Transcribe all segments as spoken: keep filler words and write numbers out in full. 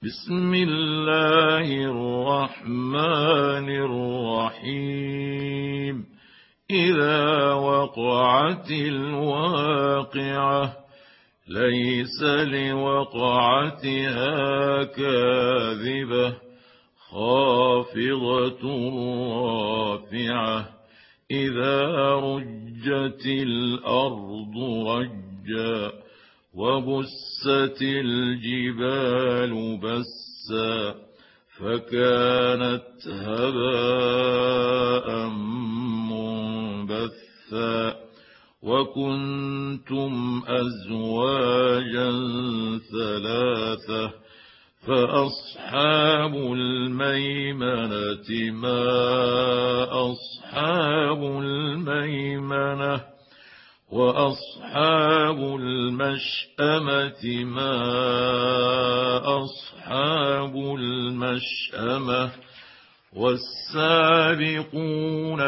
بسم الله الرحمن الرحيم. إذا وقعت الواقعة ليس لوقعتها كاذبة خافضة رافعة إذا رجت الأرض رجا وبست الجبال بسا فكانت هباء منبثا وكنتم أزواجا ثلاثة فأصحاب الميمنة ما أصحاب الميمنة وأصحاب المشأمة ما أصحاب المشأمة والسابقون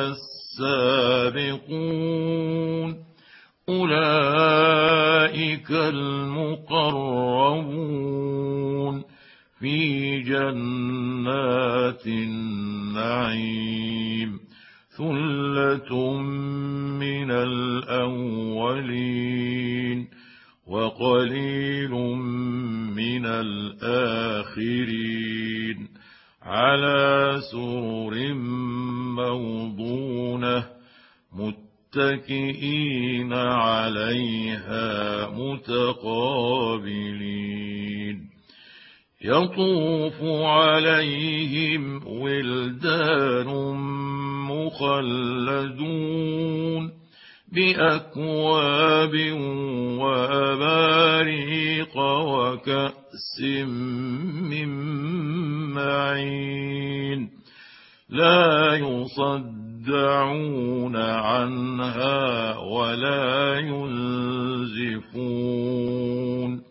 السابقون أولئك المقربون في جنات النعيم ثلة من الأولين وقليل من الآخرين على سرر موضونة متكئين عليها متقابلين يطوف عليهم ولدان مخلدون بأكواب وأباريق وكأس من معين لا يصدعون عنها ولا ينزفون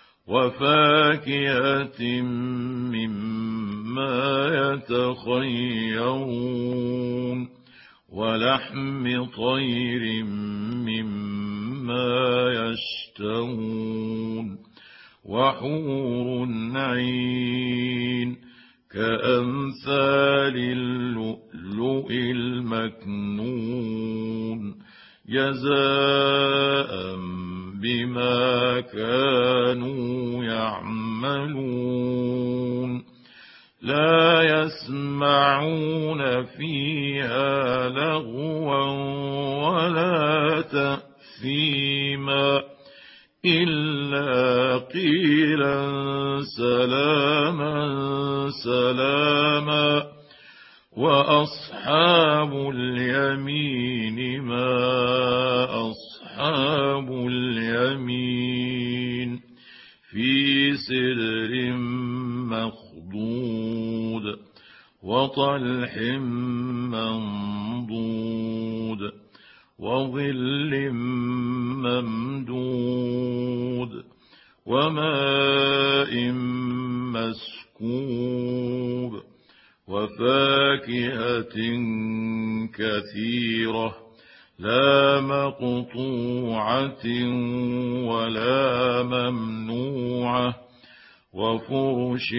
وفاكهة مما يتخيرون ولحم طير مما يشتهون وحور عين كأمثال اللؤلؤ المكنون جزاء بما كانوا يعملون لا يسمعون فيها لغوا ولا تأثيما إلا قيلا سلاما سلاما وأصحاب اليمين ما أصحاب اليمين في سدر مخضود وطلح منضود وظل ممدود وماء مسكوب وفاكهة كثيرة لا مقطوعة ولا ممنوعة وفرش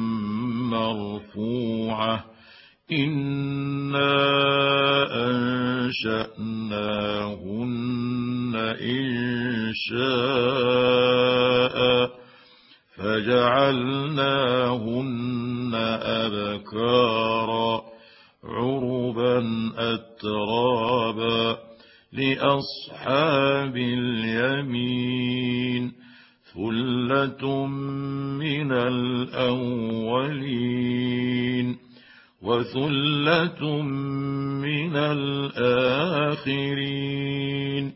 مرفوعة إنا أنشأناهن إنشاء فجعلناهن أبكارا عربا أترابا لأصحاب اليمين ثلة من الأولين وثلة من الآخرين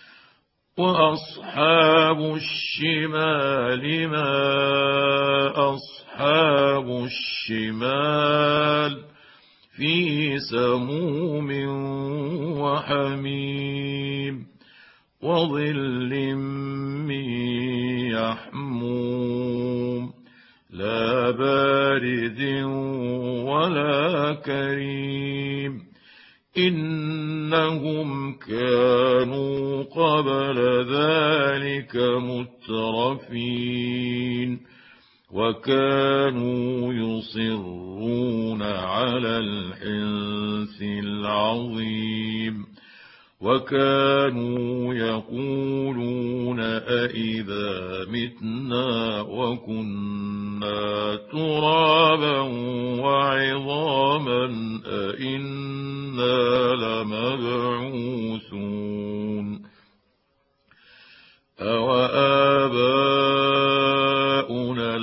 وأصحاب الشمال ما أصحاب الشمال في سموم وحميم وظل من يحموم لا بارد ولا كريم إنهم كانوا قبل ذلك مترفين وكانوا يصرون على الحنث العظيم وكانوا يقولون أئذا متنا وكنا ترابا وعظاما أئنا لمبعوثون أوآباؤنا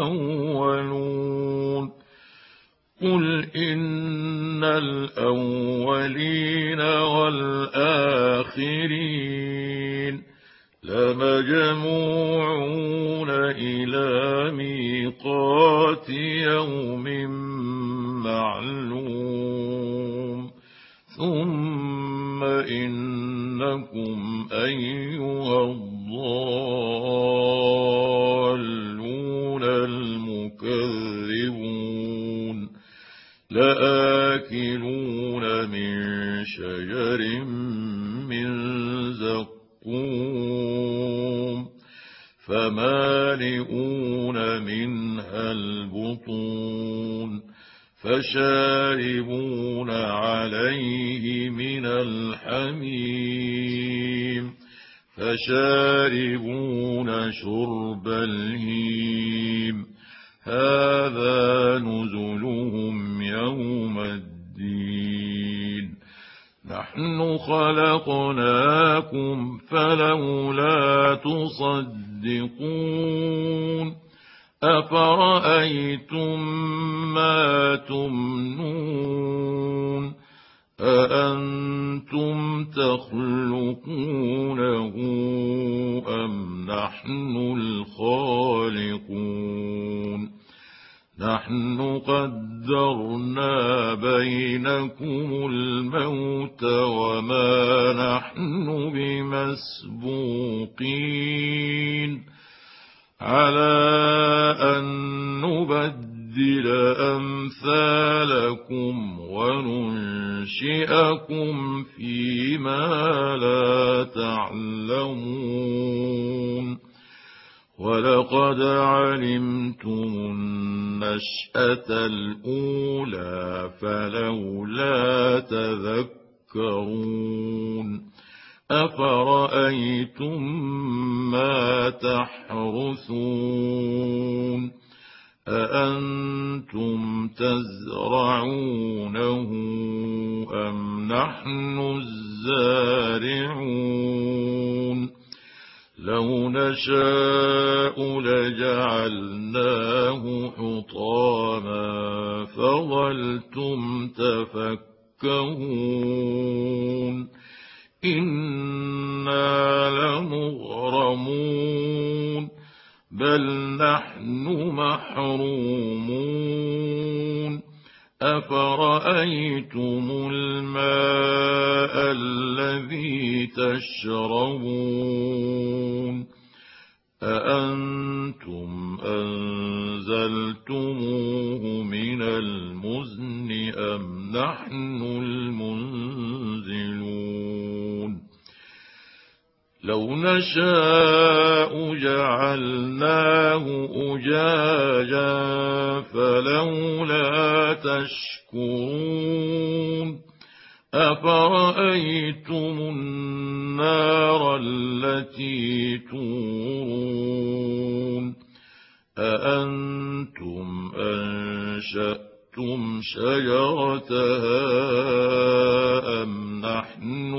الأولون قل إن الأولين والآخرين لمجموعون إلى ميقات يوم معلوم ثم إنكم أيها الضالون المكذبون لآكلون من شجر من زقوم فمالئون منها البطون فشاربون عليه من الحميم فشاربون شرب الهيم هذا نزلهم يوم الدين نحن خلقناكم فلولا تصدقون أفرأيتم ما تمنون أأنتم تخلقونه أم نحن الخالقون نحن قدرنا بينكم الموت وما نحن بمسبوقين على أن نبدل أمثالكم وننشئكم فيما لا تعلمون ولقد علمتم النشأة الأولى فلولا تذكرون أفرأيتم ما تحرثون أأنتم تزرعونه أم نحن الزارعون لو نشاء لجعلناه حطاما فظلتم تفكهون إنا لمغرمون بل نحن محرومون أفرأيتم الماء الذي تشربون أأنتم أنزلتموه من المزن أم نحن المنزلون لو نشاء جعلناه أجاجا فلولا تشكرون أفرأيتم النار التي تورون أأنتم أنشأتم شجرتها أم نحن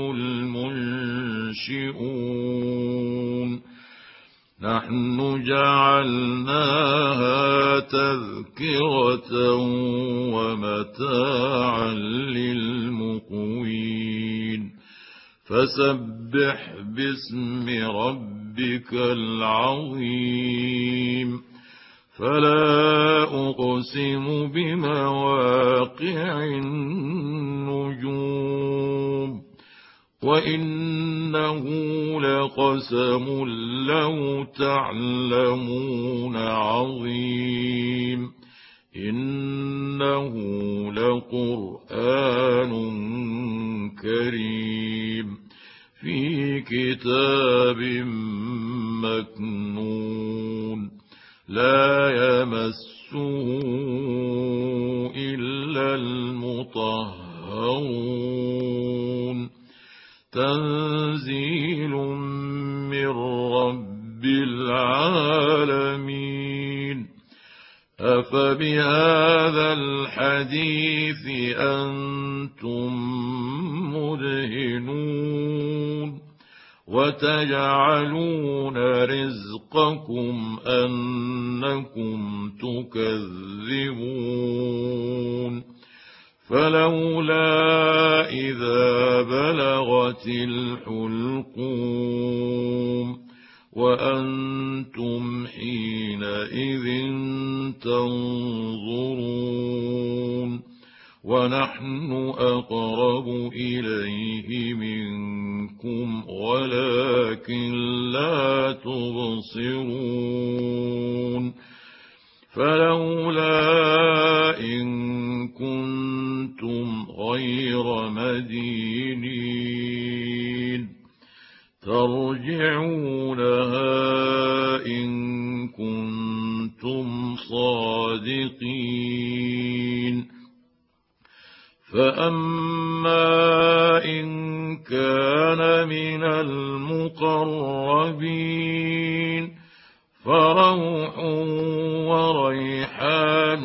المنشئون نحن جعلناها تذكرة ومتاعا للمقوين فسبح باسم ربك العظيم فلا أقسم بمواقع النجوم وإنه لقسم لو تعلمون عظيم إنه لقرآن كريم في كتاب مكنون لا يمسه إلا المطهرون تنزيل من رب العالمين أفبهذا الحديث أنتم مدهنون وتجعلون رزقكم أنكم تكذبون فلولا إذا بلغت الحلقوم وأنتم حينئذ تنظرون ونحن أقرب إليه منكم ولكن لا تبصرون فلولا إن كنتم غير مدينين ترجعونها إن كنتم صادقين فأما إن كان من المقربين فروح وريحان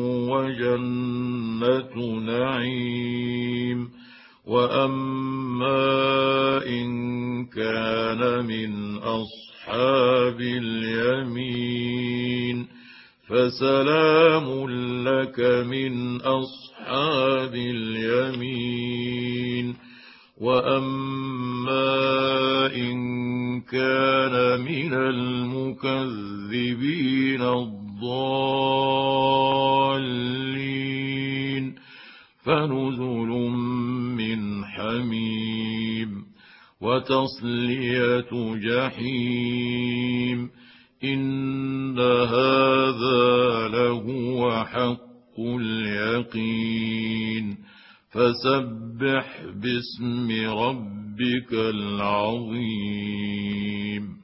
وجنة نعيم وأما إن كان من أصحاب اليمين فسلام لك من أصحاب اليمين وأما إن كان من المكذبين الضالين فنزل من حميم وتصلية جحيم إن هذا لهو حق اليقين فسبح باسم ربك العظيم.